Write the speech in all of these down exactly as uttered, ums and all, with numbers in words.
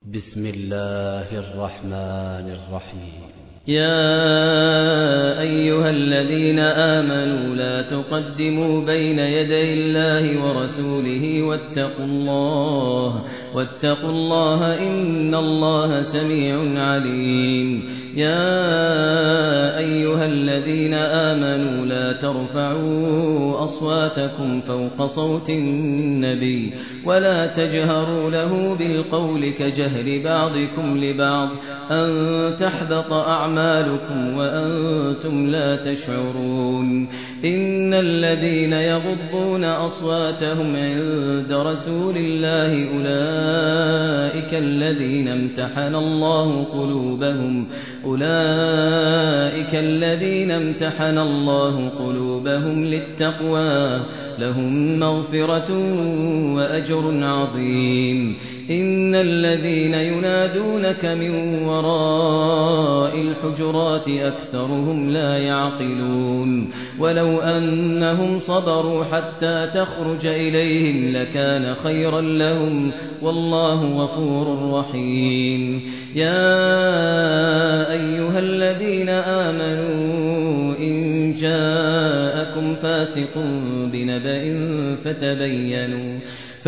بسم الله الرحمن الرحيم. يا أيها الذين آمنوا لا تقدموا بين يدي الله ورسوله واتقوا الله واتقوا الله إن الله سميع عليم. يا أيها الذين آمنوا لا ترفعوا أصواتكم فوق صوت النبي ولا تجهروا له بالقول كجهر بعضكم لبعض أن تحبط أعمالكم وأنتم لا تشعرون. إن الذين يغضون أصواتهم عند رسول الله أولئك الذين امتحن الله قلوبهم أولئك الذين امتحن الله قلوبهم للتقوى لهم مغفرة وأجر عظيم. إن الذين ينادونك من وراء الحجرات أكثرهم لا يعقلون. ولو أنهم صبروا حتى تخرج إليهم لكان خيرا لهم والله غفور رحيم. يا أيها الذين آمنوا إن جاءكم فاسق بنبأ فتبينوا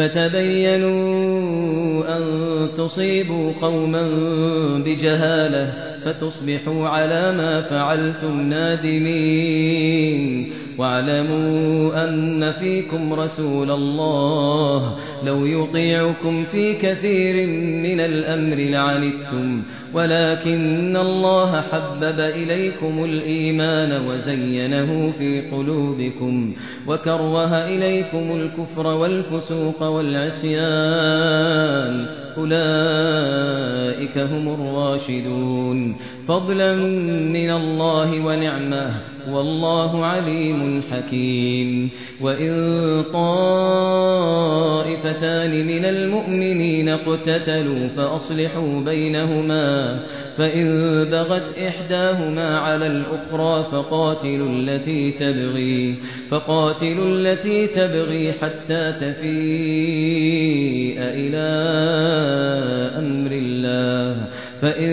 فتبينوا أن تصيبوا قوما بجهالة فتصبحوا على ما فعلتم نادمين. واعلموا أن فيكم رسول الله لو يطيعكم في كثير من الأمر لعنتم ولكن الله حبب إليكم الإيمان وزينه في قلوبكم وكره إليكم الكفر والفسوق والعصيان أولئك هم الراشدون فضلا من الله ونعمه والله عليم حكيم. وإن طائفتان من المؤمنين اقتتلوا فأصلحوا بينهما فإن بغت إحداهما على الأخرى فقاتلوا التي تبغي فقاتلوا التي تبغي حتى تفيء إلى أمر الله فإن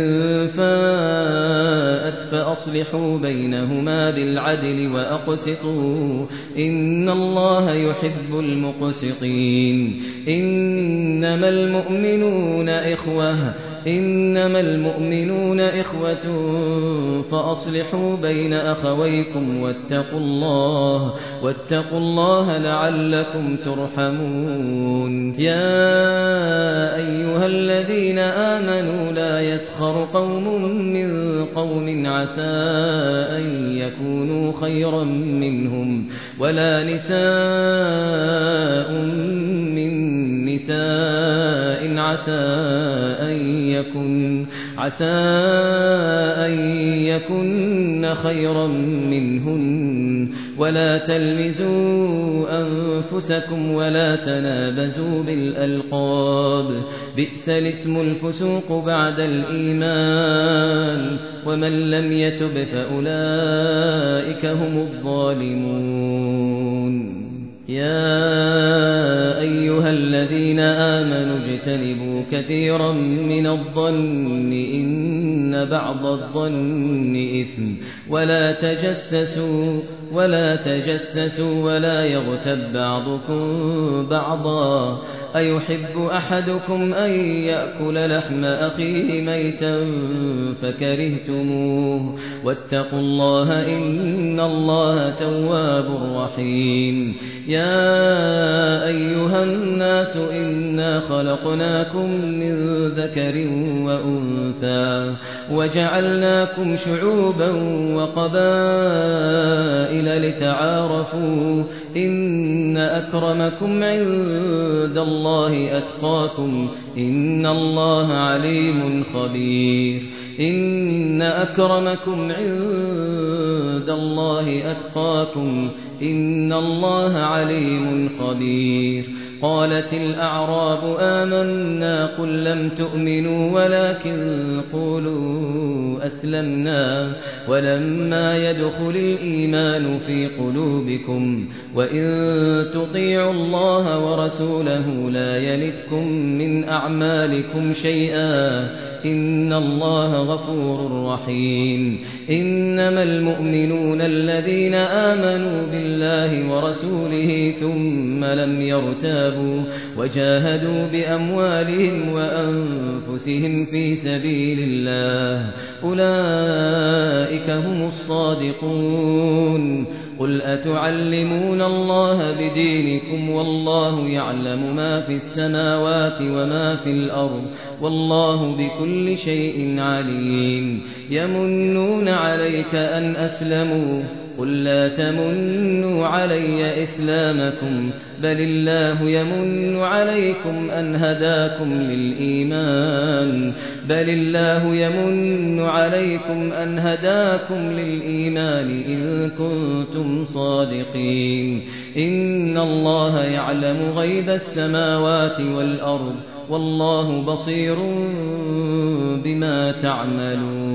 فاءت فأصلحوا بينهما بالعدل وأقسطوا إن الله يحب المقسطين. إنما المؤمنون إخوة إنما المؤمنون إخوة فأصلحوا بين أخويكم واتقوا الله واتقوا الله لعلكم ترحمون. يا أيها الذين آمنوا لا يسخر قوم من قوم عسى أن يكونوا خيرا منهم ولا نساء من نساء عسى أن يكن عسى أن يكن خيرا منهن ولا تلمزوا أنفسكم ولا تنابزوا بالألقاب بئس الاسم الفسوق بعد الإيمان ومن لم يتب فأولئك هم الظالمون. يا أيها الذين آمنوا اجتنبوا كثيرا من الظن إن بعض الظن إثم ولا تجسسوا ولا تجسسوا ولا يغتب بعضكم بعضا أيحب أحدكم أن يأكل لحم أخيه ميتا فكرهتموه واتقوا الله إن الله تواب رحيم. يا أيها الناس إنا خلقناكم من ذكر وأنثى وجعلناكم شعوبا وقبائل لتعارفوا إن أكرمكم عند الله أتقاكم إن الله عليم خبير. إن أكرمكم عند الله أتقاكم إن الله عليم خبير. قالت الأعراب آمنا قل لم تؤمنوا ولكن قولوا أسلمنا ولما يدخل الإيمان في قلوبكم وإن تطيعوا الله ورسوله لا يلتكم من أعمالكم شيئا إن الله غفور رحيم إنما المؤمنون الذين آمنوا بالله ورسوله ثم لم يرتابوا وجاهدوا بأموالهم وأنفسهم في سبيل الله أولئك هم الصادقون قل أتعلمون الله بدينكم والله يعلم ما في السماوات وما في الأرض والله بكل شيء عليم يمنون عليك أن أسلموا قل لا تمنوا علي إسلامكم بل الله يمن عليكم أن هداكم للإيمان بل الله يمن عليكم أن هداكم للإيمان إن كنتم صادقين إن الله يعلم غيب السماوات والأرض والله بصير بما تعملون